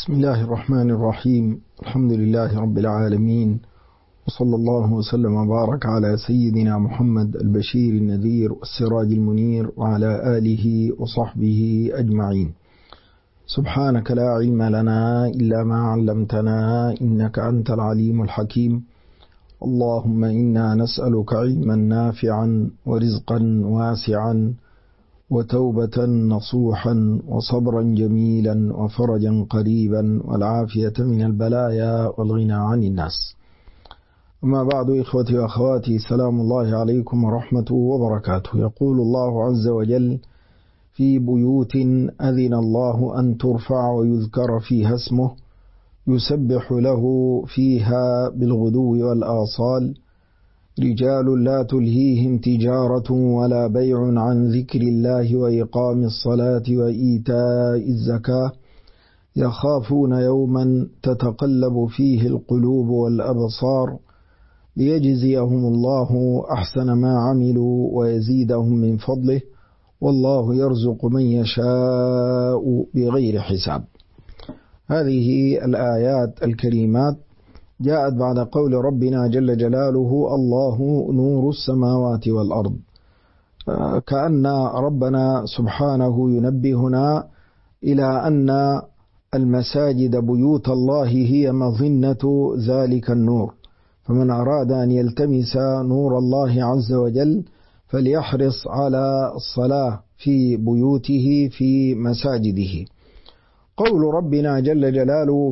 بسم الله الرحمن الرحيم. الحمد لله رب العالمين، وصلى الله وسلم وبارك على سيدنا محمد البشير النذير والسراج المنير وعلى آله وصحبه أجمعين. سبحانك لا علم لنا إلا ما علمتنا إنك أنت العليم الحكيم. اللهم إنا نسألك علما نافعا ورزقا واسعا وتوبة نصوحا وصبرا جميلا وفرجا قريبا والعافية من البلايا والغنى عن الناس. أما بعد، إخوتي وأخواتي، سلام الله عليكم ورحمته وبركاته. يقول الله عز وجل: في بيوت أذن الله أن ترفع ويذكر فيها اسمه يسبح له فيها بالغدو والآصال رجال لا تلهيهم تجارة ولا بيع عن ذكر الله وإقام الصلاة وإيتاء الزكاة يخافون يوما تتقلب فيه القلوب والأبصار ليجزيهم الله أحسن ما عملوا ويزيدهم من فضله والله يرزق من يشاء بغير حساب. هذه الآيات الكريمات جاءت بعد قول ربنا جل جلاله: الله نور السماوات والأرض. كأن ربنا سبحانه ينبهنا إلى أن المساجد بيوت الله هي مظنة ذلك النور، فمن أراد أن يلتمس نور الله عز وجل فليحرص على الصلاة في بيوته في مساجده. قول ربنا جل جلاله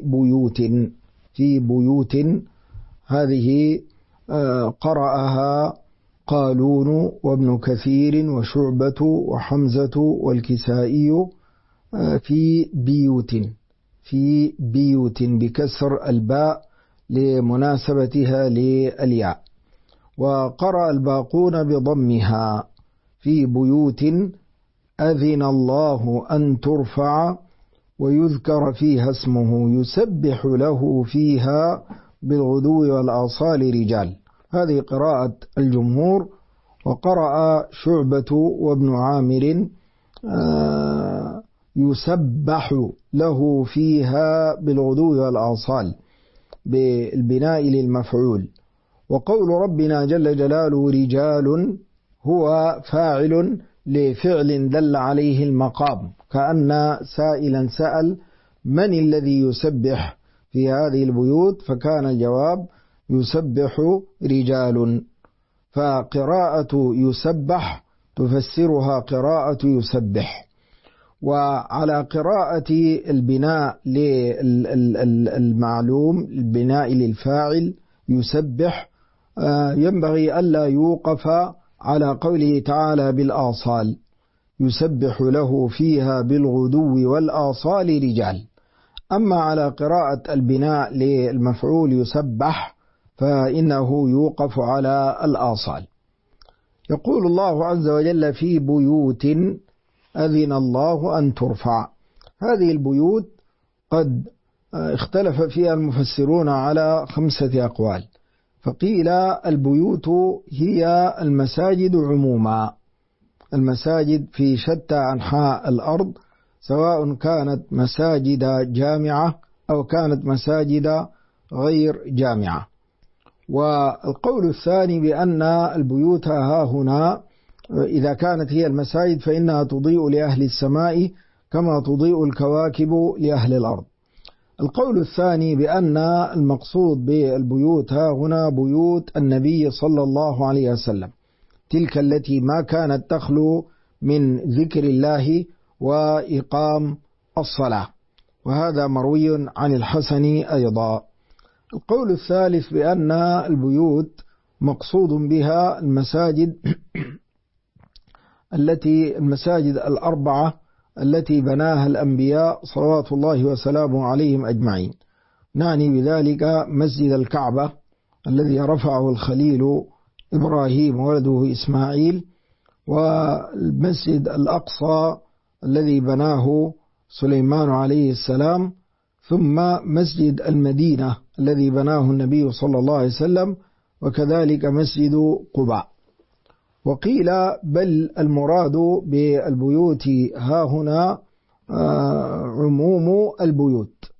في بيوت هذه قرأها قالون وابن كثير وشعبة وحمزة والكسائي في بيوت بكسر الباء لمناسبتها للياء، وقرأ الباقون بضمها: في بيوت أذن الله أن ترفع ويذكر فيها اسمه يسبح له فيها بالغدو والآصال رجال. هذه قراءة الجمهور. وقرأ شعبة وابن عامر يسبح له فيها بالغدو والآصال بالبناء للمفعول. وقول ربنا جل جلاله رجال هو فاعل لفعل دل عليه المقام، كأن سائلا سأل: من الذي يسبح في هذه البيوت؟ فكان الجواب: يسبح رجال. فقراءة يسبح تفسرها قراءة يسبح. وعلى قراءة البناء للمعلوم، البناء للفاعل يسبح، ينبغي ألا يوقف على قوله تعالى بالآصال: يسبح له فيها بالغدو والآصال رجال. أما على قراءة البناء للمفعول يسبح فإنه يوقف على الآصال. يقول الله عز وجل: في بيوت أذن الله أن ترفع. هذه البيوت قد اختلف فيها المفسرون على 5 أقوال. فقيل البيوت هي المساجد عموما، المساجد في شتى أنحاء الأرض، سواء كانت مساجد جامعة أو كانت مساجد غير جامعة. والقول الثاني بأن البيوت ها هنا إذا كانت هي المساجد فإنها تضيء لأهل السماء كما تضيء الكواكب لأهل الأرض. القول الثاني بأن المقصود بالبيوت ها هنا بيوت النبي صلى الله عليه وسلم، تلك التي ما كانت تخلو من ذكر الله وإقام الصلاة، وهذا مروي عن الحسن أيضا. القول الثالث بأن البيوت مقصود بها المساجد المساجد الأربعة التي بناها الأنبياء صلوات الله وسلامه عليهم أجمعين. نعني بذلك مسجد الكعبة الذي رفعه الخليل إبراهيم ولده إسماعيل، والمسجد الأقصى الذي بناه سليمان عليه السلام، ثم مسجد المدينة الذي بناه النبي صلى الله عليه وسلم، وكذلك مسجد قباء. وقيل بل المراد بالبيوت ها هنا عموم البيوت،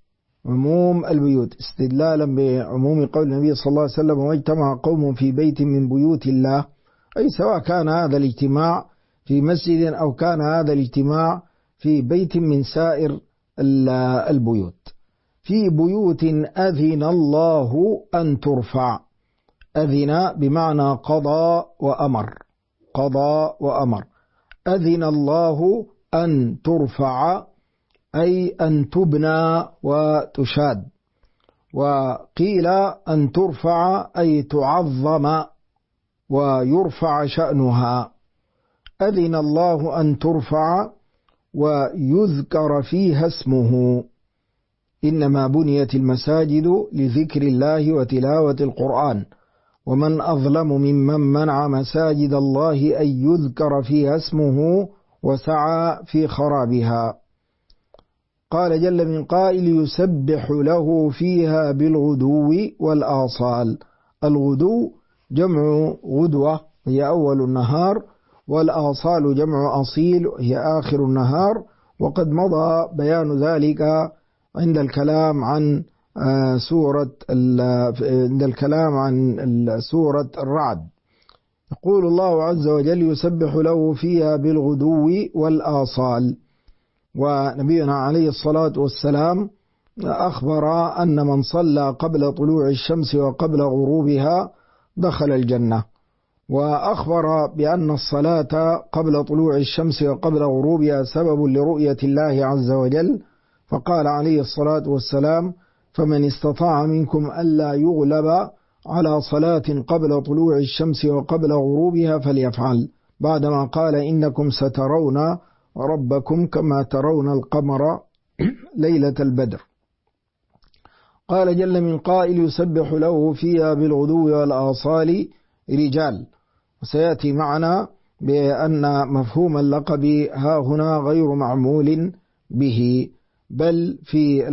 عموم البيوت استدلالا بعموم قول النبي صلى الله عليه وسلم: واجتمع قوم في بيت من بيوت الله، أي سواء كان هذا الاجتماع في مسجد أو كان هذا الاجتماع في بيت من سائر البيوت. في بيوت أذن الله أن ترفع. أذن بمعنى قضى وأمر، قضى وأمر. أذن الله أن ترفع أي أن تبنى وتشاد، وقيل أن ترفع أي تعظم ويرفع شأنها. أذن الله أن ترفع ويذكر فيها اسمه. إنما بنيت المساجد لذكر الله وتلاوة القرآن، ومن أظلم ممن منع مساجد الله أن يذكر فيها اسمه وسعى في خرابها. قال جل من قائل: يسبح له فيها بالغدو والآصال. الغدو جمع غدوة هي أول النهار، والآصال جمع أصيل هي آخر النهار، وقد مضى بيان ذلك عند الكلام عن سورة الرعد. يقول الله عز وجل: يسبح له فيها بالغدو والآصال. ونبينا عليه الصلاة والسلام أخبر أن من صلى قبل طلوع الشمس وقبل غروبها دخل الجنة، وأخبر بأن الصلاة قبل طلوع الشمس وقبل غروبها سبب لرؤية الله عز وجل، فقال عليه الصلاة والسلام: فمن استطاع منكم ألا يغلب على صلاة قبل طلوع الشمس وقبل غروبها فليفعل، بعدما قال: إنكم سترون ربكم كما ترون القمر ليلة البدر. قال جل من قائل: يسبح له فيها بالغدو والآصال رجال. وسيأتي معنا بأن مفهوم اللقب ها هنا غير معمول به، بل في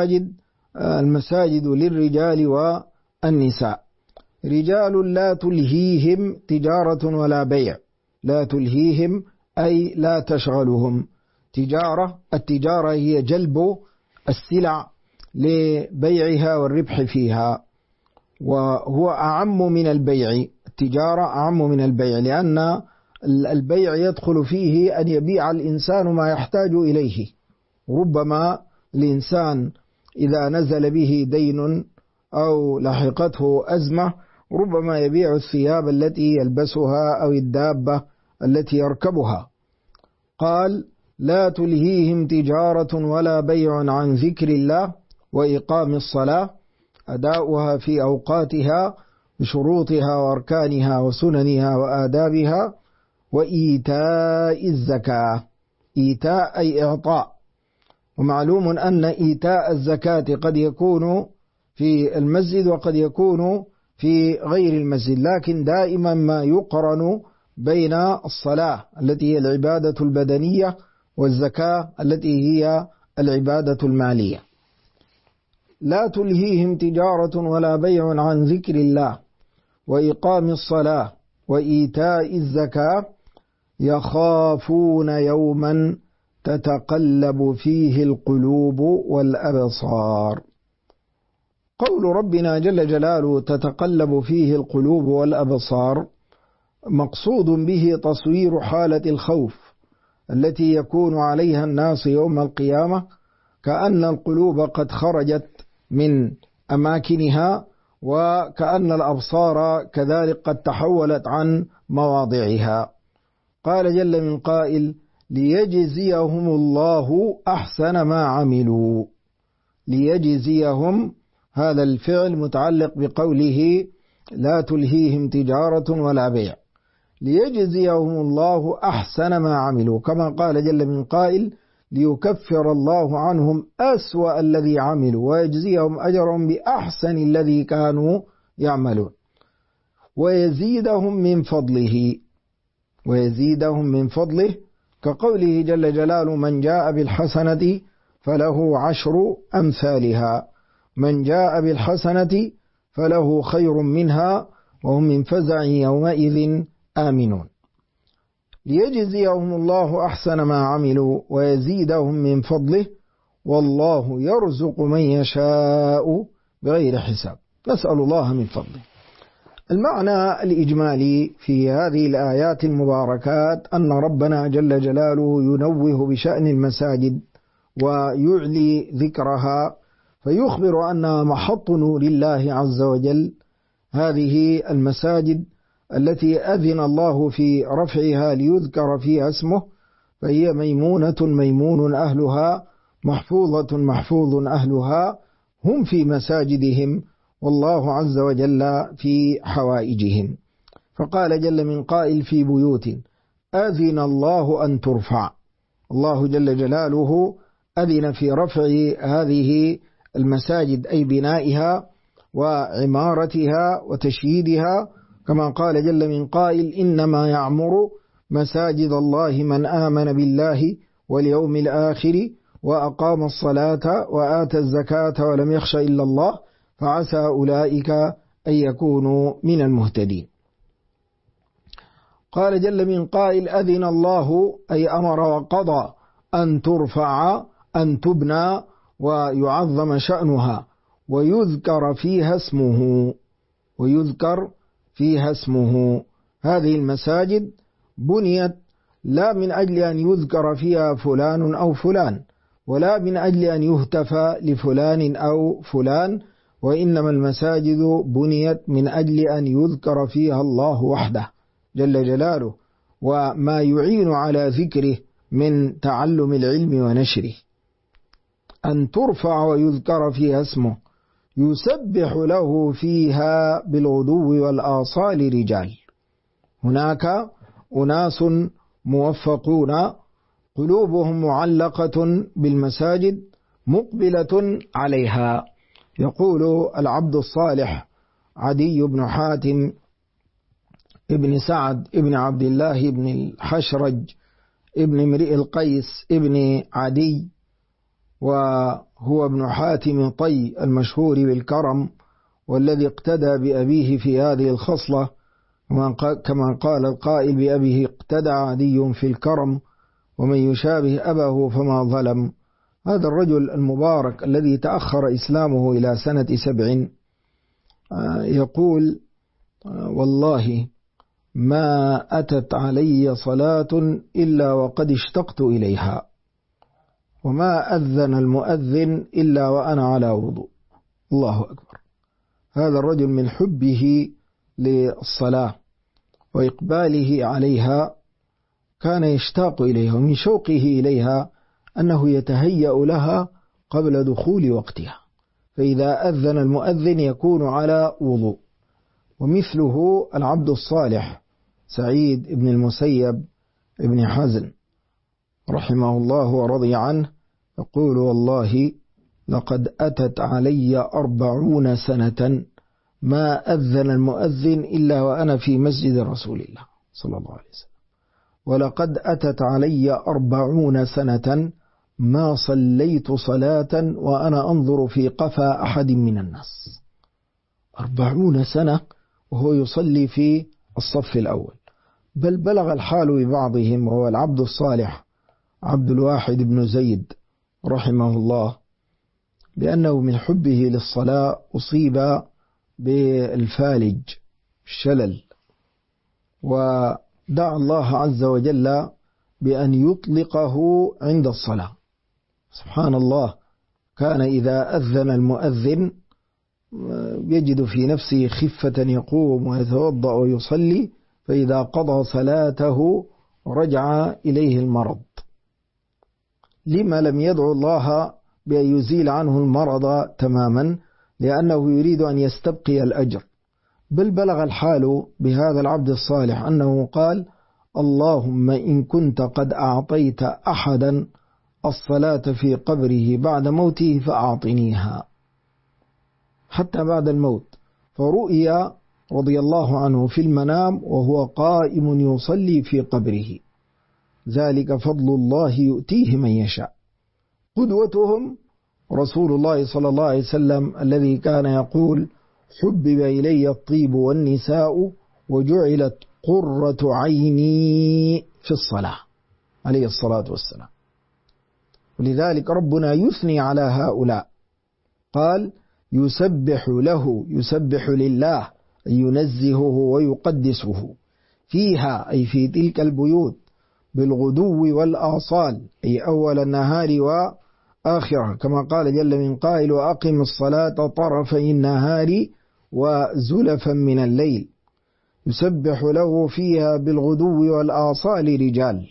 المساجد للرجال والنساء. رجال لا تلهيهم تجارة ولا بيع. لا تلهيهم أي لا تشغلهم تجارة. التجارة هي جلب السلع لبيعها والربح فيها، وهو أعم من البيع. التجارة أعم من البيع، لأن البيع يدخل فيه أن يبيع الإنسان ما يحتاج إليه. ربما الإنسان إذا نزل به دين أو لحقته أزمة ربما يبيع الثياب التي يلبسها أو الدابة التي يركبها. قال: لا تلهيهم تجارة ولا بيع عن ذكر الله وإقام الصلاة، أداؤها في أوقاتها بشروطها وأركانها وسننها وآدابها، وإيتاء الزكاة. إيتاء أي إعطاء، ومعلوم أن إيتاء الزكاة قد يكون في المسجد وقد يكون في غير المسجد، لكن دائما ما يقرن بين الصلاة التي هي العبادة البدنية والزكاة التي هي العبادة المالية. لا تلهيهم تجارة ولا بيع عن ذكر الله وإقام الصلاة وإيتاء الزكاة يخافون يوما تتقلب فيه القلوب والأبصار. قول ربنا جل جلاله تتقلب فيه القلوب والأبصار مقصود به تصوير حالة الخوف التي يكون عليها الناس يوم القيامة، كأن القلوب قد خرجت من أماكنها، وكأن الأبصار كذلك قد تحولت عن مواضعها. قال جل من قائل: ليجزيهم الله أحسن ما عملوا. ليجزيهم، هذا الفعل متعلق بقوله لا تلهيهم تجارة ولا بيع. ليجزيهم الله أحسن ما عملوا، كما قال جل من قائل: ليكفر الله عنهم أسوأ الذي عملوا ويجزيهم أجرهم بأحسن الذي كانوا يعملون، ويزيدهم من فضله كقوله جل جلاله: من جاء بالحسنة فله 10 أمثالها، من جاء بالحسنة فله خير منها وهم من فزع يومئذ آمنون. ليجزيهم الله أحسن ما عملوا ويزيدهم من فضله والله يرزق من يشاء بغير حساب. نسأل الله من فضله. المعنى الإجمالي في هذه الآيات المباركات أن ربنا جل جلاله ينوه بشأن المساجد ويعلي ذكرها، فيخبر أنها محط نور الله عز وجل. هذه المساجد التي أذن الله في رفعها ليذكر فيها اسمه، فهي ميمونة ميمون أهلها، محفوظة محفوظ أهلها، هم في مساجدهم والله عز وجل في حوائجهم. فقال جل من قائل في بيوت أذن الله أن ترفع. الله جل جلاله أذن في رفع هذه المساجد، أي بنائها وعمارتها وتشييدها، كما قال جل من قائل إنما يعمر مساجد الله من آمن بالله واليوم الآخر وأقام الصلاة وآتى الزكاة ولم يخش إلا الله فعسى أولئك أن يكونوا من المهتدين. قال جل من قائل أذن الله، أي أمر وقضى أن ترفع، أن تبنى ويعظم شأنها ويذكر فيها اسمه، ويذكر فيها اسمه. هذه المساجد بنيت لا من أجل أن يذكر فيها فلان أو فلان، ولا من أجل أن يهتف لفلان أو فلان، وإنما المساجد بنيت من أجل أن يذكر فيها الله وحده جل جلاله، وما يعين على ذكره من تعلم العلم ونشره. أن ترفع ويذكر فيها اسمه، يسبح له فيها بالغدو والآصال رجال. هناك أناس موفقون قلوبهم معلقة بالمساجد مقبلة عليها. يقول العبد الصالح عدي بن حاتم ابن سعد ابن عبد الله ابن الحشرج ابن امرئ القيس ابن عدي، وهو ابن حاتم طي المشهور بالكرم، والذي اقتدى بأبيه في هذه الخصلة، كما قال القائل بأبيه اقتدى عدي في الكرم ومن يشابه أباه فما ظلم. هذا الرجل المبارك الذي تأخر إسلامه إلى سنة 7 يقول والله ما أتت علي صلاة إلا وقد اشتقت إليها، وما أذن المؤذن إلا وأنا على وضوء. الله أكبر. هذا الرجل من حبه للصلاة وإقباله عليها كان يشتاق إليها، ومن شوقه إليها أنه يتهيأ لها قبل دخول وقتها، فإذا أذن المؤذن يكون على وضوء. ومثله العبد الصالح سعيد بن المسيب ابن حزن رحمه الله ورضي عنه، يقول والله لقد أتت علي 40 سنة ما أذن المؤذن إلا وأنا في مسجد رسول الله صلى الله عليه وسلم، ولقد أتت علي 40 سنة ما صليت صلاة وأنا أنظر في قفا أحد من الناس. 40 سنة وهو يصلي في الصف الأول. بل بلغ الحال ببعضهم، وهو العبد الصالح عبد الواحد بن زيد رحمه الله، بأنه من حبه للصلاة أصيب بالفالج الشلل، ودعا الله عز وجل بأن يطلقه عند الصلاة. سبحان الله، كان إذا أذن المؤذن يجد في نفسه خفة يقوم ويتوضأ ويصلي، فإذا قضى صلاته رجع إليه المرض. لما لم يدعو الله بأن يزيل عنه المرض تماما؟ لأنه يريد أن يستبقي الأجر. بل بلغ الحال بهذا العبد الصالح أنه قال اللهم إن كنت قد أعطيت أحدا الصلاة في قبره بعد موته فأعطنيها، حتى بعد الموت. فرؤيا رضي الله عنه في المنام وهو قائم يصلي في قبره. ذلك فضل الله يؤتيه من يشاء. قدوتهم رسول الله صلى الله عليه وسلم الذي كان يقول حبب إلي الطيب والنساء وجعلت قرة عيني في الصلاة عليه الصلاة والسلام. ولذلك ربنا يثني على هؤلاء، قال يسبح له، يسبح لله، ينزهه ويقدسه فيها أي في تلك البيوت بالغدو والآصال أي أول النهار وآخرة، كما قال جل من قائل وأقم الصلاة طرفي النهار وزلفا من الليل. يسبح له فيها بالغدو والآصال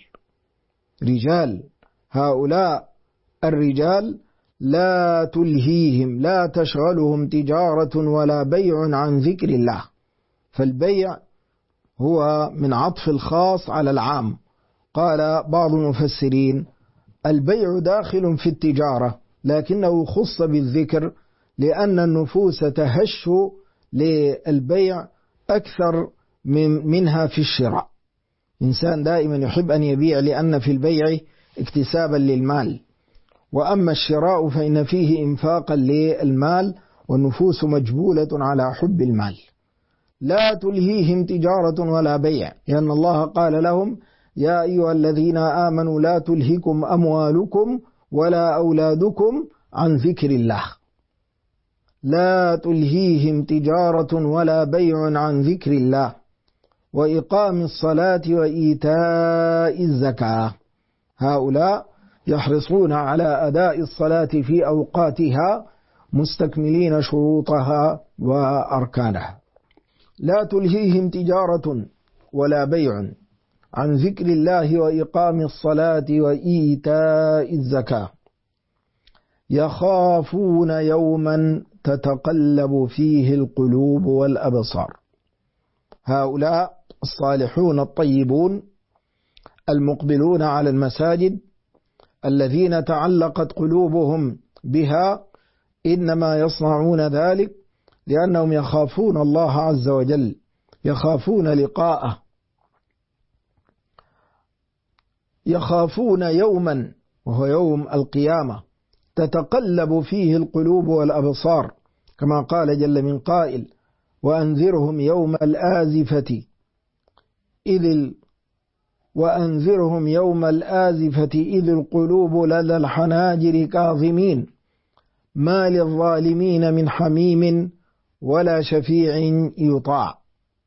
رجال هؤلاء الرجال لا تلهيهم لا تشغلهم تجارة ولا بيع عن ذكر الله. فالبيع هو من عطف الخاص على العام. قال بعض المفسرين البيع داخل في التجارة لكنه خص بالذكر لأن النفوس تهش للبيع أكثر منها في الشراء. إنسان دائما يحب أن يبيع لأن في البيع اكتسابا للمال، وأما الشراء فإن فيه إنفاقا للمال، والنفوس مجبولة على حب المال. لا تلهيهم تجارة ولا بيع، لأن الله قال لهم يا أيها الذين آمنوا لا تلهكم أموالكم ولا أولادكم عن ذكر الله. لا تلهيهم تجارة ولا بيع عن ذكر الله وإقام الصلاة وإيتاء الزكاة. هؤلاء يحرصون على أداء الصلاة في أوقاتها مستكملين شروطها وأركانها. لا تلهيهم تجارة ولا بيع عن ذكر الله وإقام الصلاة وإيتاء الزكاة يخافون يوما تتقلب فيه القلوب والأبصار. هؤلاء الصالحون الطيبون المقبلون على المساجد الذين تعلقت قلوبهم بها إنما يصنعون ذلك لأنهم يخافون الله عز وجل، يخافون لقاءه، يخافون يوما وهو يوم القيامة تتقلب فيه القلوب والأبصار، كما قال جل من قائل وأنذرهم يوم الآزفة إذ القلوب لدى الحناجر كاظمين ما للظالمين من حميم ولا شفيع يطاع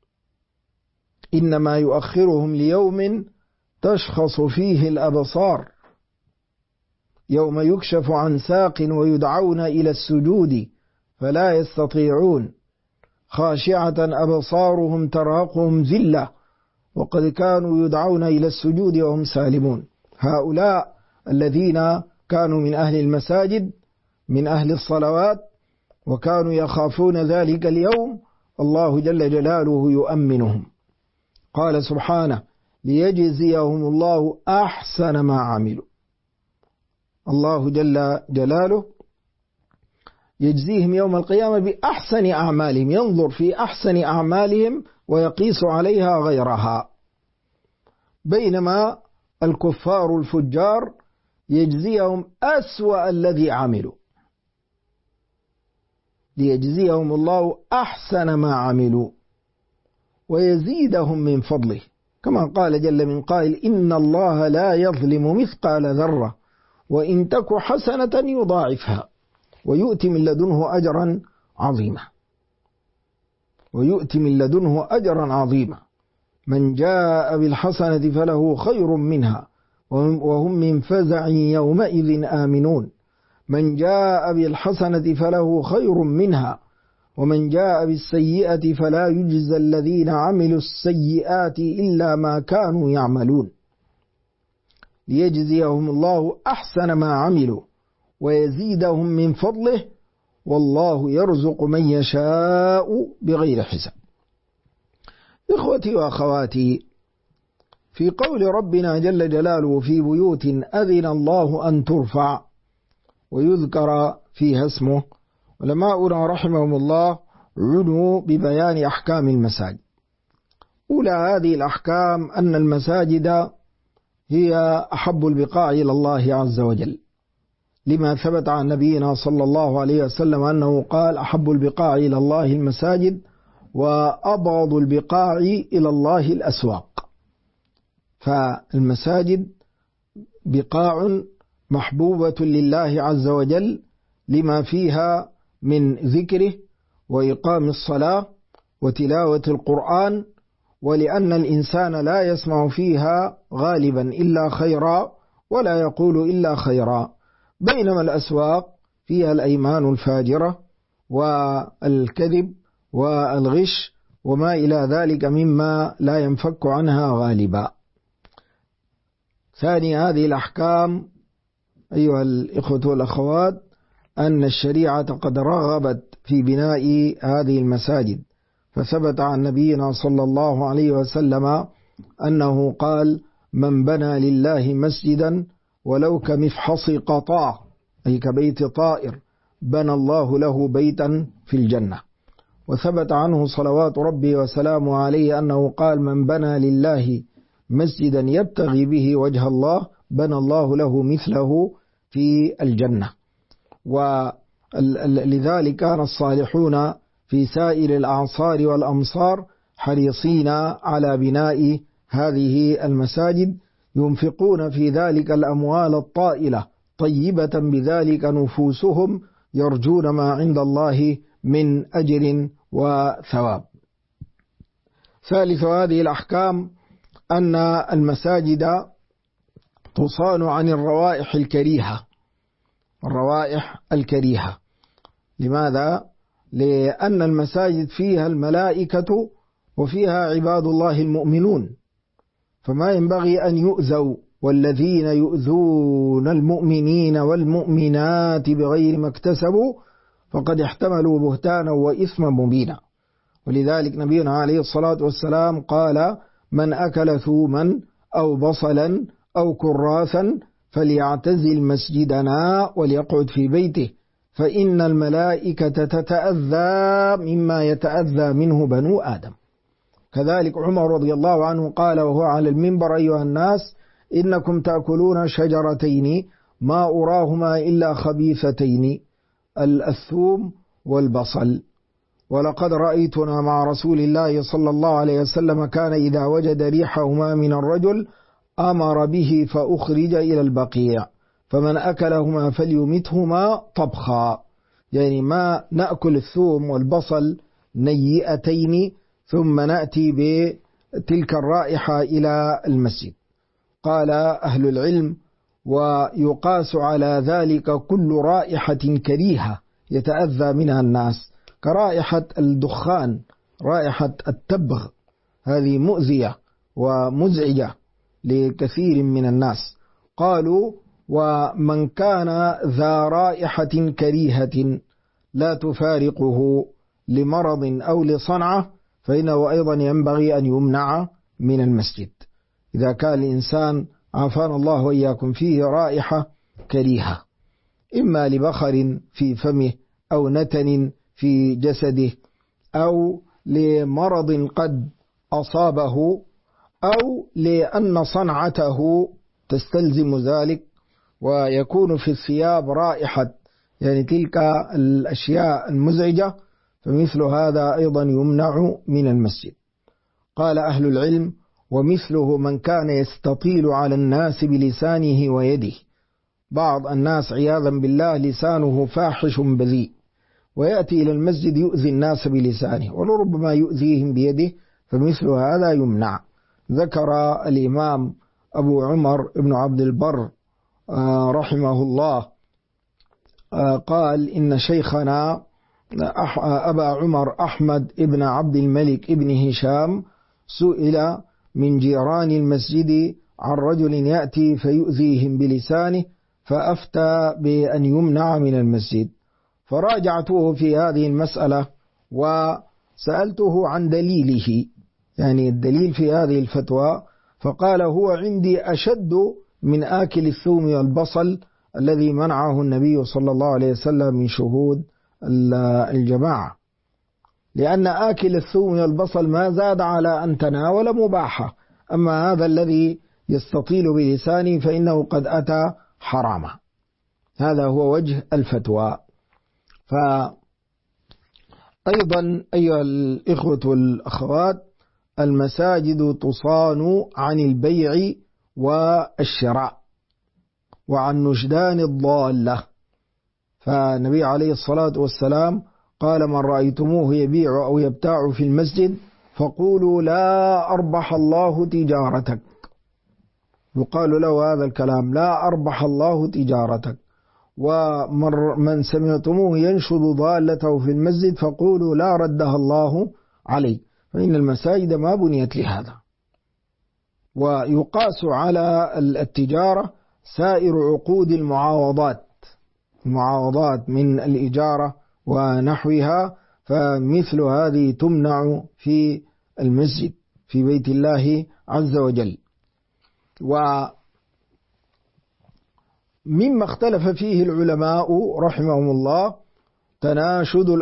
إنما يؤخرهم ليوم تشخص فيه الأبصار يوم يكشف عن ساق ويدعون إلى السجود فلا يستطيعون خاشعة أبصارهم ترهقهم ذلة وقد كانوا يدعون إلى السجود وهم سالمون. هؤلاء الذين كانوا من أهل المساجد من أهل الصلوات وكانوا يخافون ذلك اليوم الله جل جلاله يؤمنهم. قال سبحانه ليجزيهم الله أحسن ما عملوا. الله جل جلاله يجزيهم يوم القيامة بأحسن أعمالهم، ينظر في أحسن أعمالهم ويقيس عليها غيرها، بينما الكفار الفجار يجزيهم أسوأ الذي عملوا. ليجزيهم الله أحسن ما عملوا ويزيدهم من فضله، كما قال جل من قائل إن الله لا يظلم مثقال ذرة وإن تك حسنة يضاعفها ويؤتي من لدنه أجرا عظيما. ويؤتي من لدنه أجرا عظيما. من جاء بالحسنة فله خير منها وهم من فزع يومئذ آمنون. من جاء بالحسنة فله خير منها ومن جاء بالسيئة فلا يجزى الذين عملوا السيئات إلا ما كانوا يعملون. ليجزيهم الله أحسن ما عملوا ويزيدهم من فضله والله يرزق من يشاء بغير حساب. إخوتي وأخواتي، في قول ربنا جل جلاله في بيوت أذن الله أن ترفع ويذكر فيها اسمه، علماؤنا رحمهم الله عنوا ببيان أحكام المساجد. أولى هذه الأحكام أن المساجد هي أحب البقاع إلى الله عز وجل، لما ثبت عن نبينا صلى الله عليه وسلم أنه قال أحب البقاع إلى الله المساجد وأبغض البقاع إلى الله الأسواق. فالمساجد بقاع محبوبة لله عز وجل لما فيها من ذكره وإقام الصلاة وتلاوة القرآن، ولأن الإنسان لا يسمع فيها غالبا إلا خيرا ولا يقول إلا خيرا، بينما الأسواق فيها الأيمان الفاجرة والكذب والغش وما إلى ذلك مما لا ينفك عنها غالبا. ثاني هذه الأحكام أيها الإخوة والأخوات أن الشريعة قد رغبت في بناء هذه المساجد، فثبت عن نبينا صلى الله عليه وسلم أنه قال: من بنى لله مسجدا ولو كمفحص قطاع، أي كبيت طائر، بنى الله له بيتا في الجنة. وثبت عنه صلوات ربي وسلامه عليه أنه قال: من بنى لله مسجدا يبتغي به وجه الله بنى الله له مثله في الجنة. ولذلك كان الصالحون في سائر الأعصار والأمصار حريصين على بناء هذه المساجد، ينفقون في ذلك الأموال الطائلة طيبة بذلك نفوسهم، يرجون ما عند الله من أجر وثواب. ثالث هذه الأحكام أن المساجد تصان عن الروائح الكريهة. الروائح الكريهة لماذا؟ لأن المساجد فيها الملائكة وفيها عباد الله المؤمنون، فما ينبغي أن يؤذوا، والذين يؤذون المؤمنين والمؤمنات بغير ما اكتسبوا فقد احتملوا بهتانا وإثما مبينا. ولذلك نبينا عليه الصلاة والسلام قال: من أكل ثوما أو بصلا أو كراثا فليعتزل مسجدنا وليقعد في بيته، فإن الملائكة تتأذى مما يتأذى منه بنو آدم. كذلك عمر رضي الله عنه قال وهو على المنبر: أيها الناس، إنكم تأكلون شجرتين ما أراهما إلا خبيثتين، الثوم والبصل، ولقد رأيتنا مع رسول الله صلى الله عليه وسلم كان إذا وجد ريحهما من الرجل أمر به فأخرج إلى البقيع، فمن أكلهما فليمتهما طبخا، يعني ما نأكل الثوم والبصل نيئتين ثم نأتي بتلك الرائحة إلى المسجد. قال أهل العلم: ويقاس على ذلك كل رائحة كريهة يتأذى منها الناس، كرائحة الدخان، رائحة التبغ، هذه مؤذية ومزعجة لكثير من الناس. قالوا: ومن كان ذا رائحة كريهة لا تفارقه لمرض أو لصنعة فإنه أيضا ينبغي أن يمنع من المسجد. إذا كان الإنسان عافانا الله وإياكم فيه رائحة كريهة، إما لبخر في فمه أو نتن في جسده أو لمرض قد أصابه أو لأن صنعته تستلزم ذلك، ويكون في الثياب رائحة يعني تلك الأشياء المزعجة، فمثل هذا أيضا يمنع من المسجد. قال أهل العلم: ومثله من كان يستطيل على الناس بلسانه ويده. بعض الناس عياذا بالله لسانه فاحش بذيء، ويأتي إلى المسجد يؤذي الناس بلسانه ولربما يؤذيهم بيده، فمثل هذا يمنع. ذكر الإمام أبو عمر بن عبد البر رحمه الله قال: إن شيخنا أبا عمر أحمد ابن عبد الملك ابن هشام سئل من جيران المسجد عن رجل يأتي فيؤذيهم بلسانه، فأفتى بأن يمنع من المسجد. فراجعته في هذه المسألة وسألته عن دليله، يعني الدليل في هذه الفتوى، فقال: هو عندي أشد من آكل الثوم والبصل الذي منعه النبي صلى الله عليه وسلم من شهود الجماعة، لأن آكل الثوم والبصل ما زاد على أن تناول مباحة، أما هذا الذي يستطيل بلسانه فإنه قد أتى حراما. هذا هو وجه الفتوى. فأيضا أيها الإخوة والأخوات، المساجد تصان عن البيع والشراء، وعن نشدان الضالة. فالنبي عليه الصلاة والسلام قال: من رأيتموه يبيع أو يبتاع في المسجد فقولوا لا أربح الله تجارتك. يقال له هذا الكلام: لا أربح الله تجارتك. ومن سمعتموه ينشد ضالته في المسجد فقولوا لا ردها الله عليه، فإن المساجد ما بنيت لهذا. ويقاس على التجارة سائر عقود المعاوضات من الإجارة ونحوها، فمثل هذه تمنع في المسجد في بيت الله عز وجل. ومما اختلف فيه العلماء رحمهم الله تناشد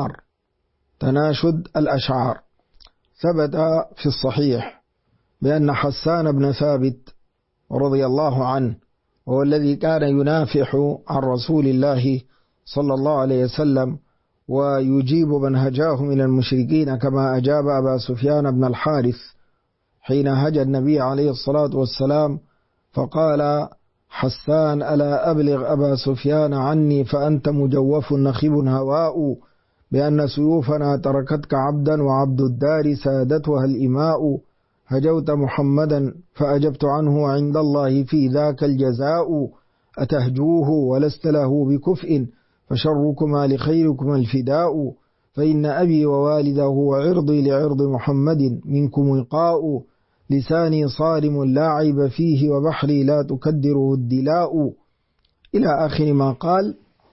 الأشعار. ثبت في الصحيح بأن حسان بن ثابت رضي الله عنه، وهو الذي كان ينافح عن رسول الله صلى الله عليه وسلم ويجيب من هجاه من المشركين، كما أجاب أبا سفيان بن الحارث حين هجى النبي عليه الصلاة والسلام، فقال حسان: ألا أبلغ أبا سفيان عني فأنت مجوف نخب هواء، بأن سيوفنا تركتك عبدا وعبد الدار سادتها الإماء، هجوت محمدا فأجبت عنه عند الله في ذاك الجزاء، أتهجوه ولست له بكفء فشركما لخيركما الفداء، فإن أبي ووالده وعرضي لعرض محمد منكم وقاء، لساني صارم لا عيب فيه وبحري لا تكدره الدلاء، إلى آخر ما قال.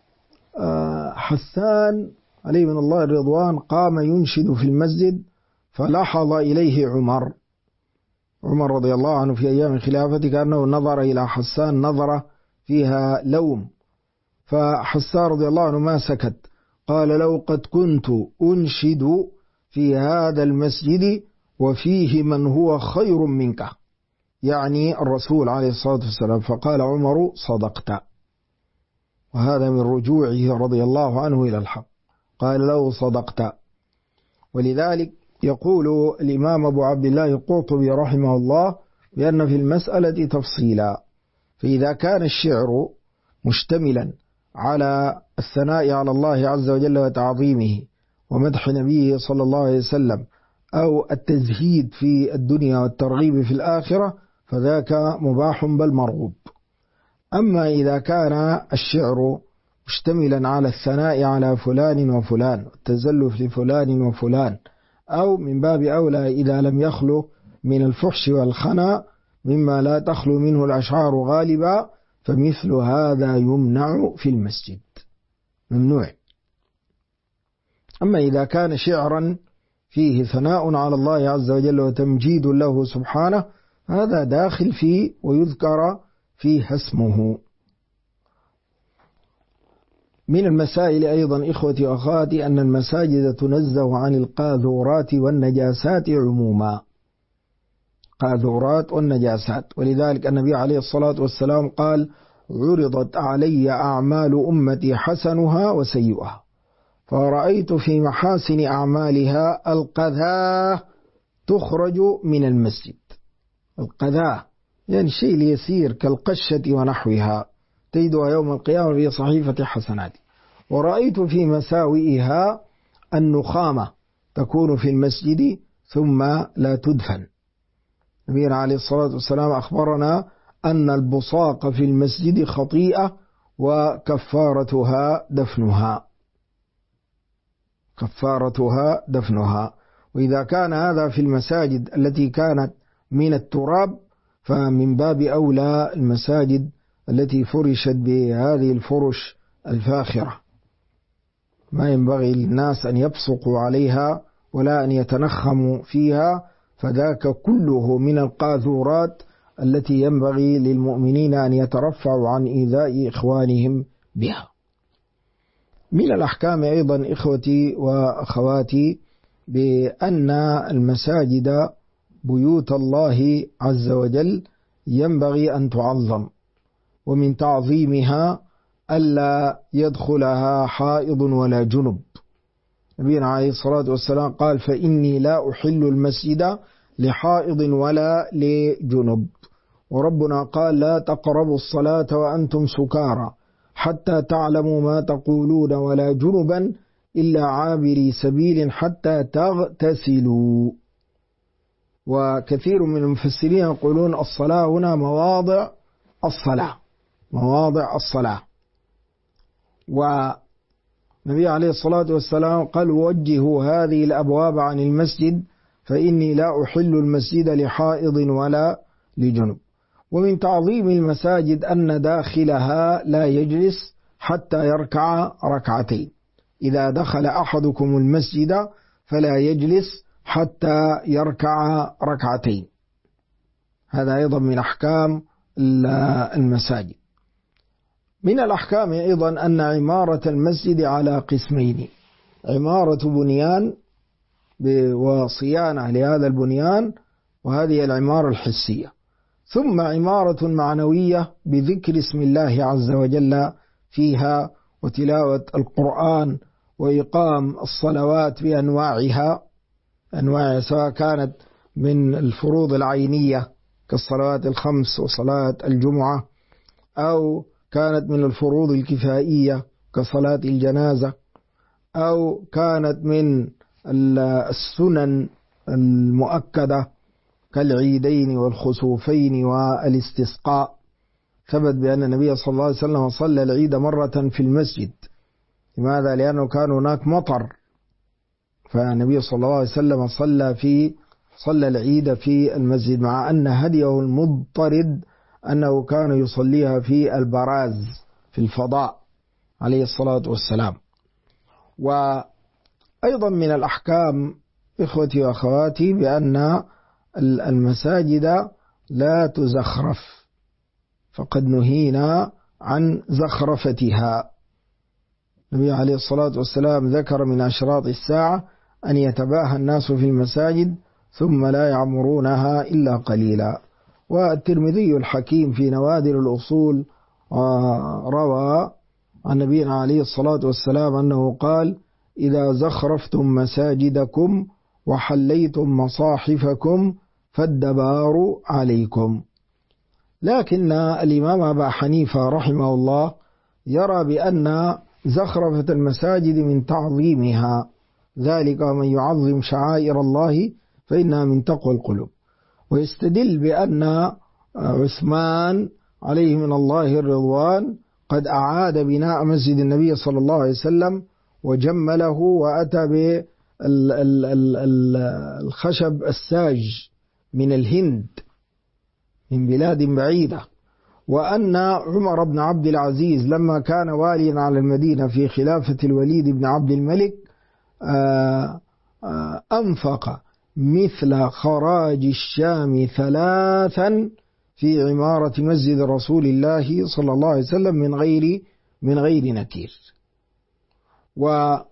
حسان عليه من الله الرضوان قام ينشد في المسجد، فلاحظ إليه عمر رضي الله عنه في أيام خلافته، كأنه نظر إلى حسان نظرة فيها لوم، فحسان رضي الله عنه ما سكت، قال: لو قد كنت أنشد في هذا المسجد وفيه من هو خير منك، يعني الرسول عليه الصلاة والسلام. فقال عمر: صدقت. وهذا من رجوعه رضي الله عنه إلى الحق، قال له: صدقت. ولذلك يقول الإمام أبو عبد الله القرطبي رحمه الله بأن في المسألة تفصيلا، فإذا كان الشعر مشتملا على الثناء على الله عز وجل وتعظيمه ومدح نبيه صلى الله عليه وسلم، أو التزهيد في الدنيا والترغيب في الآخرة، فذاك مباح بل مرغوب. أما إذا كان الشعر مشتملا على الثناء على فلان وفلان والتزلف لفلان وفلان، أو من باب أولى إذا لم يخلو من الفحش والخنا مما لا تخلو منه الأشعار غالبا، فمثل هذا يمنع في المسجد، ممنوع. أما إذا كان شعرا فيه ثناء على الله عز وجل وتمجيد له سبحانه، هذا داخل فيه ويذكر فيه اسمه. من المسائل أيضا إخوتي وأخواتي أن المساجد تنزه عن القاذورات والنجاسات عموما، قاذورات والنجاسات. ولذلك النبي عليه الصلاة والسلام قال: عرضت علي أعمال أمتي حسنها وسيئها، فرأيت في محاسن أعمالها القذاة تخرج من المسجد. القذاة يعني شيء يسير كالقشة ونحوها، تجدها يوم القيامة في صحيفة حسنات. ورأيت في مساوئها النخامة تكون في المسجد ثم لا تدفن. نبينا عليه الصلاة والسلام أخبرنا أن البصاق في المسجد خطيئة وكفارتها دفنها. وإذا كان هذا في المساجد التي كانت من التراب، فمن باب أولى المساجد التي فرشت بهذه الفرش الفاخرة، ما ينبغي للناس أن يبصقوا عليها ولا أن يتنخموا فيها، فذاك كله من القاذورات التي ينبغي للمؤمنين أن يترفعوا عن إيذاء إخوانهم بها. من الأحكام أيضا إخوتي وأخواتي بأن المساجد بيوت الله عز وجل ينبغي أن تعظم، ومن تعظيمها ألا يدخلها حائض ولا جنب. نبينا عليه الصلاة والسلام قال: فإني لا أحل المسجد لحائض ولا لجنب. وربنا قال لا تقربوا الصلاة وأنتم سكارى حتى تعلموا ما تقولون ولا جنبا إلا عابري سبيل حتى تغتسلوا. وكثير من المفسرين يقولون الصلاة هنا مواضع الصلاة، مواضع الصلاة. والنبي عليه الصلاة والسلام قال وجهوا هذه الأبواب عن المسجد فإني لا أحل المسجد لحائض ولا لجنب. ومن تعظيم المساجد أن داخلها لا يجلس حتى يركع ركعتين. إذا دخل أحدكم المسجد فلا يجلس حتى يركع ركعتين. هذا أيضا من أحكام المساجد. من الأحكام أيضا أن عمارة المسجد على قسمين: عمارة بنيان وصيانة لهذا البنيان، وهذه العمارة الحسية، ثم عمارة معنوية بذكر اسم الله عز وجل فيها وتلاوة القرآن وإقام الصلوات بأنواعها، سواء كانت من الفروض العينية كالصلوات الخمس وصلاة الجمعة، أو كانت من الفروض الكفائية كصلاة الجنازة، أو كانت من السنن المؤكدة كالعيدين والخسوفين والاستسقاء. ثبت بأن النبي صلى الله عليه وسلم صلى العيد مرة في المسجد. لماذا؟ لأنه كان هناك مطر، فالنبي صلى الله عليه وسلم صلى العيد في المسجد، مع أن هديه المضطرد أنه كان يصليها في البراز في الفضاء عليه الصلاة والسلام. وأيضا من الأحكام إخوتي وأخواتي بأن المساجد لا تزخرف، فقد نهينا عن زخرفتها. النبي عليه الصلاة والسلام ذكر من أشراط الساعة أن يتباهى الناس في المساجد ثم لا يعمرونها إلا قليلا. والترمذي الحكيم في نوادر الأصول روى عن نبينا عليه الصلاة والسلام أنه قال: إذا زخرفتم مساجدكم وحليتم مصاحفكم فالدبار عليكم. لكن الإمام أبا حنيفة رحمه الله يرى بأن زخرفة المساجد من تعظيمها، ذلك من يعظم شعائر الله فإنها من تقوى القلوب. ويستدل بأن عثمان عليه من الله الرضوان قد أعاد بناء مسجد النبي صلى الله عليه وسلم وجمله، وأتى بالخشب الساج من الهند من بلاد بعيدة. وأن عمر بن عبد العزيز لما كان واليا على المدينة في خلافة الوليد بن عبد الملك أنفق مثل خراج الشام 3 في عمارة مسجد رسول الله صلى الله عليه وسلم من غير نكير. والله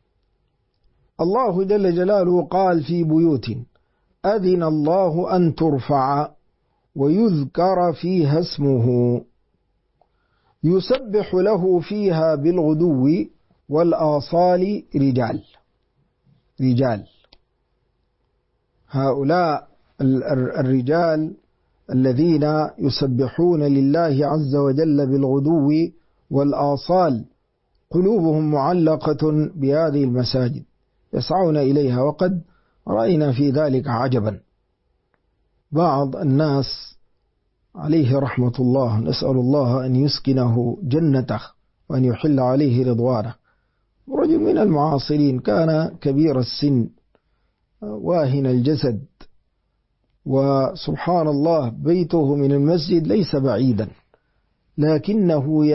جل جلاله قال في بيوت أذن الله أن ترفع ويذكر فيها اسمه يسبح له فيها بالغدو والآصال رجال. هؤلاء الرجال الذين يسبحون لله عز وجل بالغدو والآصال قلوبهم معلقة بهذه المساجد يسعون إليها. وقد رأينا في ذلك عجبا. بعض الناس عليه رحمة الله، نسأل الله أن يسكنه جنته وأن يحل عليه رضوانه، رجل من المعاصرين كان كبير السن واهن الجسد، وسبحان الله بيته من المسجد ليس بعيدا، لكنه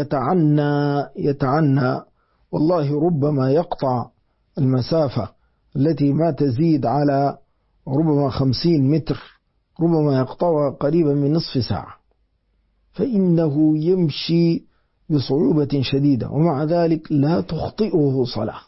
يتعنى والله ربما يقطع المسافة التي ما تزيد على ربما 50 متر، ربما يقطعها قريبا من نصف ساعة، فإنه يمشي بصعوبة شديدة، ومع ذلك لا تخطئه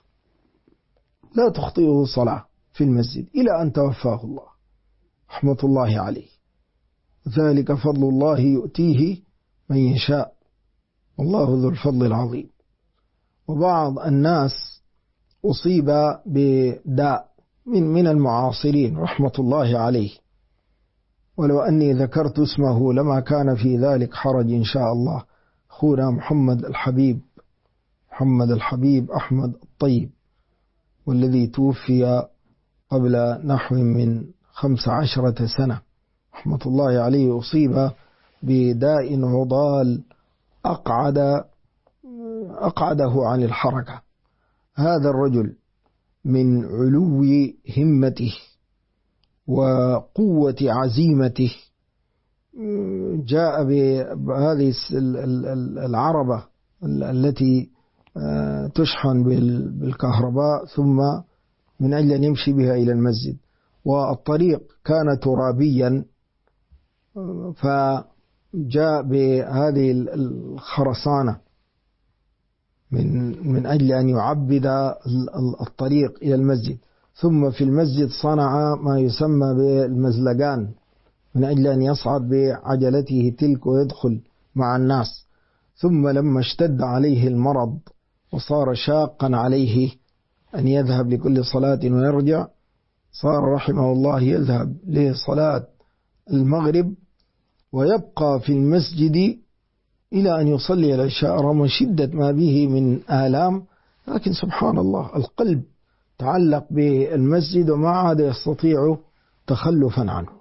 صلاة في المسجد إلى أن توفاه الله رحمة الله عليه. ذلك فضل الله يؤتيه من يشاء والله ذو الفضل العظيم. وبعض الناس أصيب بداء من المعاصرين رحمة الله عليه، ولو أني ذكرت اسمه لما كان في ذلك حرج إن شاء الله. أخونا محمد الحبيب أحمد الطيب، والذي توفي قبل نحو من 15 سنة رحمة الله عليه، أصيب بداء عضال أقعده عن الحركة. هذا الرجل من علو همته وقوة عزيمته جاء بهذه العربة التي تشحن بالكهرباء، ثم من أجل أن يمشي بها إلى المسجد، والطريق كان ترابيا، فجاء بهذه الخرسانة من أجل أن يعبد الطريق إلى المسجد. ثم في المسجد صنع ما يسمى بالمزلقان من أجل أن يصعد بعجلته تلك ويدخل مع الناس. ثم لما اشتد عليه المرض وصار شاقا عليه أن يذهب لكل صلاة ويرجع، صار رحمه الله يذهب لصلاة المغرب ويبقى في المسجد إلى أن يصلي العشاء رغم شدة ما به من آلام. لكن سبحان الله القلب تعلق بالمسجد وما عاد يستطيع تخلفا عنه.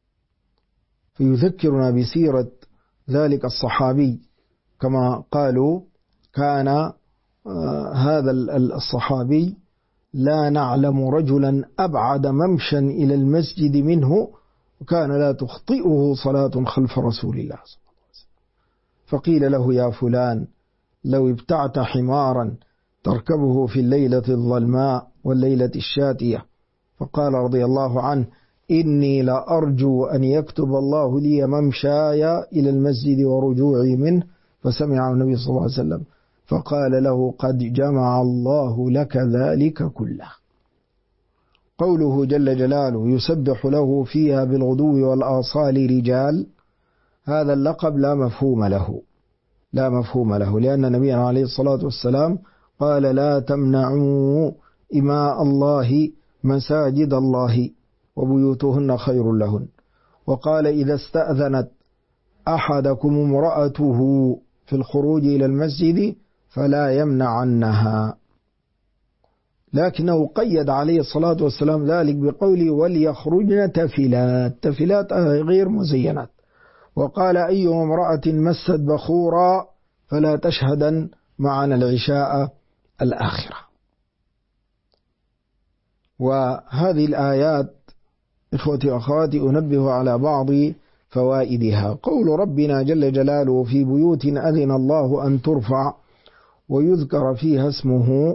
فيذكرنا بسيرة ذلك الصحابي كما قالوا: كان هذا الصحابي لا نعلم رجلا أبعد ممشا إلى المسجد منه، وكان لا تخطئه صلاة خلف رسول الله صلى الله عليه وسلم. فقيل له: يا فلان، لو ابتعت حمارا تركبه في الليلة الظلماء والليلة الشاتية. فقال رضي الله عنه: إني لأرجو أن يكتب الله لي ممشاي إلى المسجد ورجوعي منه. فسمع النبي صلى الله عليه وسلم فقال له: قد جمع الله لك ذلك كله. قوله جل جلاله: يسبح له فيها بالغدو والآصال رجال، هذا اللقب لا مفهوم له، لأن نبينا عليه الصلاة والسلام قال: لا تمنعوا إماء الله مساجد الله وبيوتهن خير لهن. وقال: إذا استأذنت أحدكم امرأته في الخروج إلى المسجد فلا يمنعنها. لكنه قيد عليه الصلاة والسلام ذلك بقوله: وليخرجن تفلات غير مزينات. وقال: أي امرأة مست بخورا فلا تشهدن معنا العشاء الآخرة. وهذه الآيات إخوتي وأخواتي أنبه على بعض فوائدها. قول ربنا جل جلاله: في بيوت أذن الله أن ترفع ويذكر فيها اسمه،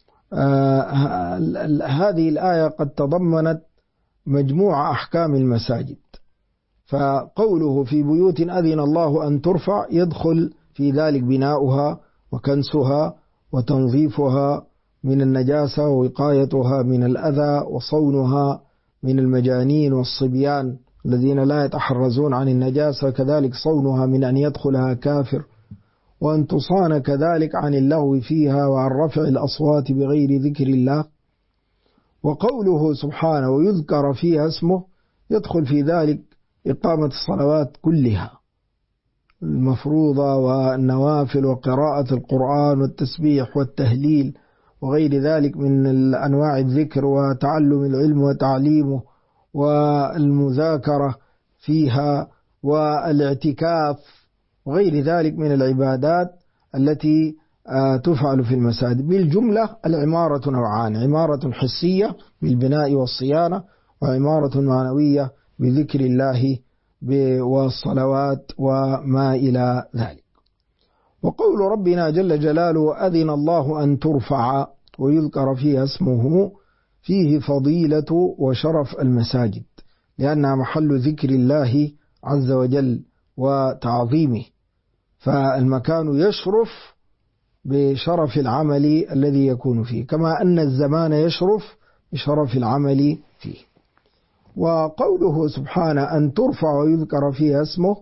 هذه الآية قد تضمنت مجموع أحكام المساجد. فقوله في بيوت أذن الله أن ترفع يدخل في ذلك بناؤها وكنسها وتنظيفها من النجاسة ووقايتها من الأذى وصونها من المجانين والصبيان الذين لا يتحرزون عن النجاسة، كذلك صونها من أن يدخلها كافر، وأن تصان كذلك عن اللغو فيها وعن رفع الأصوات بغير ذكر الله. وقوله سبحانه: ويذكر فيها اسمه، يدخل في ذلك إقامة الصلوات كلها المفروضة والنوافل وقراءة القرآن والتسبيح والتهليل وغير ذلك من أنواع الذكر وتعلم العلم وتعليمه والمذاكرة فيها والاعتكاف وغير ذلك من العبادات التي تفعل في المساجد. بالجملة العمارة نوعان: عمارة حسية بالبناء والصيانة، وعمارة معنوية بذكر الله والصلوات وما إلى ذلك. وقول ربنا جل جلاله: أذن الله أن ترفع ويذكر فيها اسمه، فيه فضيلة وشرف المساجد، لأنها محل ذكر الله عز وجل وتعظيمه، فالمكان يشرف بشرف العمل الذي يكون فيه، كما أن الزمان يشرف بشرف العمل فيه. وقوله سبحانه أن ترفع ويذكر فيها اسمه،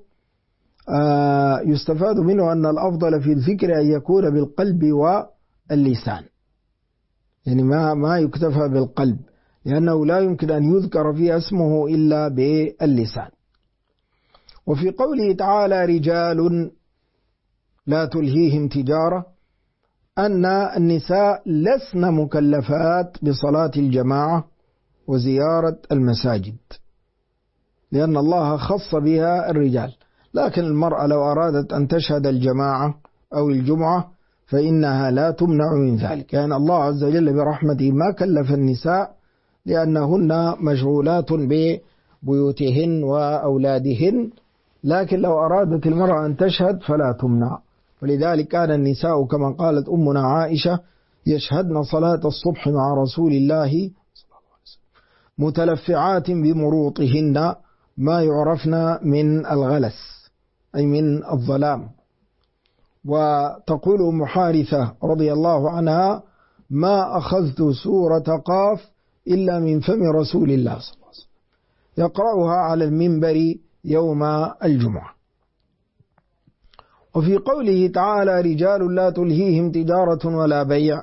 يستفاد منه أن الأفضل في الذكر أن يكون بالقلب واللسان، يعني ما يكتفى بالقلب، لأنه لا يمكن أن يذكر فيها اسمه إلا باللسان. وفي قوله تعالى رجال لا تلهيهم تجارة أن النساء لسن مكلفات بصلاة الجماعة وزيارة المساجد، لأن الله خص بها الرجال، لكن المرأة لو أرادت أن تشهد الجماعة أو الجمعة فإنها لا تمنع من ذلك، يعني الله عز وجل برحمته ما كلف النساء لأنهن مشغولات ببيوتهن وأولادهن، لكن لو أرادت المرأة أن تشهد فلا تمنع. ولذلك كان النساء كما قالت أمنا عائشة يشهدن صلاة الصبح مع رسول الله متلفعات بمروطهن ما يعرفن من الغلس أي من الظلام. وتقول أم حارثة رضي الله عنها ما أخذت سورة قاف إلا من فم رسول الله صلى الله عليه وسلم يقرأها على المنبر يوم الجمعة. وفي قوله تعالى رجال لا تلهيهم تجارة ولا بيع،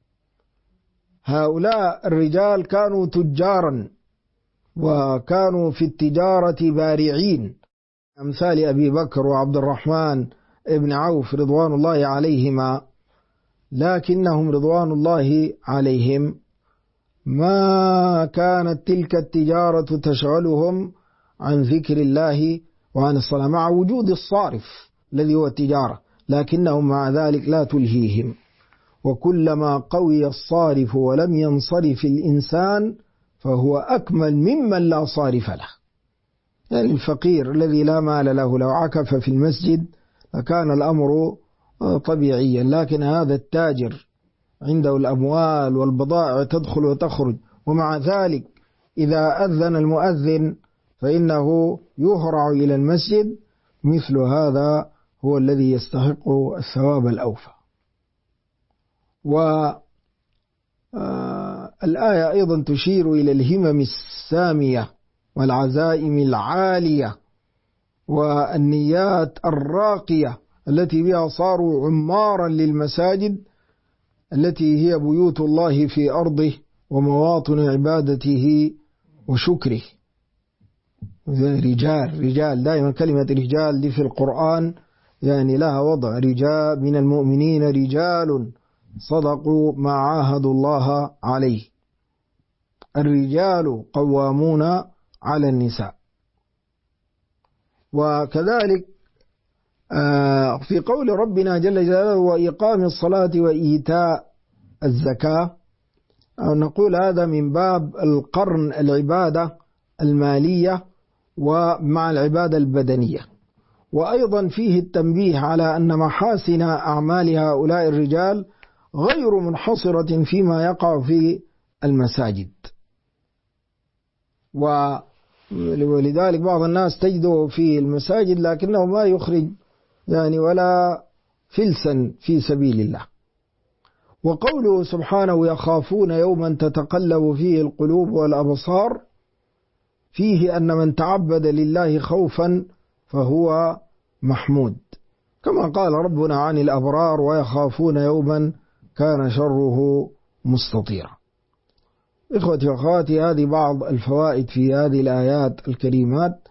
هؤلاء الرجال كانوا تجارا وكانوا في التجارة بارعين، أمثال أبي بكر وعبد الرحمن ابن عوف رضوان الله عليهما، لكنهم رضوان الله عليهم ما كانت تلك التجارة تشغلهم عن ذكر الله وعن الصلاة مع وجود الصارف الذي هو التجارة، لكنهم مع ذلك لا تلهيهم. وكلما قوي الصارف ولم ينصرف الإنسان فهو أكمل ممن لا صارف له. يعني الفقير الذي لا مال له لو عكف في المسجد لكان الأمر طبيعيا، لكن هذا التاجر عنده الأموال والبضائع تدخل وتخرج، ومع ذلك إذا أذن المؤذن فإنه يهرع إلى المسجد، مثل هذا هو الذي يستحق الثواب الأوفى. والآية أيضا تشير إلى الهمم السامية والعزائم العالية والنيات الراقية التي بها صاروا عمارا للمساجد التي هي بيوت الله في أرضه ومواطن عبادته وشكره. رجال دائما كلمة رجال دي في القرآن يعني لها وضع، رجال من المؤمنين رجال صدقوا ما عاهدوا الله عليه. الرجال قوامون على النساء. وكذلك في قول ربنا جل جلاله وإقام الصلاة وإيتاء الزكاة، نقول هذا من باب القرن العبادة المالية ومع العبادة البدنية. وأيضا فيه التنبيه على أن محاسن أعمال هؤلاء الرجال غير منحصرة فيما يقع في المساجد. ولذلك بعض الناس تجده في المساجد لكنه ما يخرج يعني ولا فلسا في سبيل الله. وقوله سبحانه يخافون يوما تتقلب فيه القلوب والأبصار، فيه أن من تعبد لله خوفا فهو محمود، كما قال ربنا عن الأبرار ويخافون يوما كان شره مستطيرا. إخوتي وأخواتي، هذه بعض الفوائد في هذه الآيات الكريمات.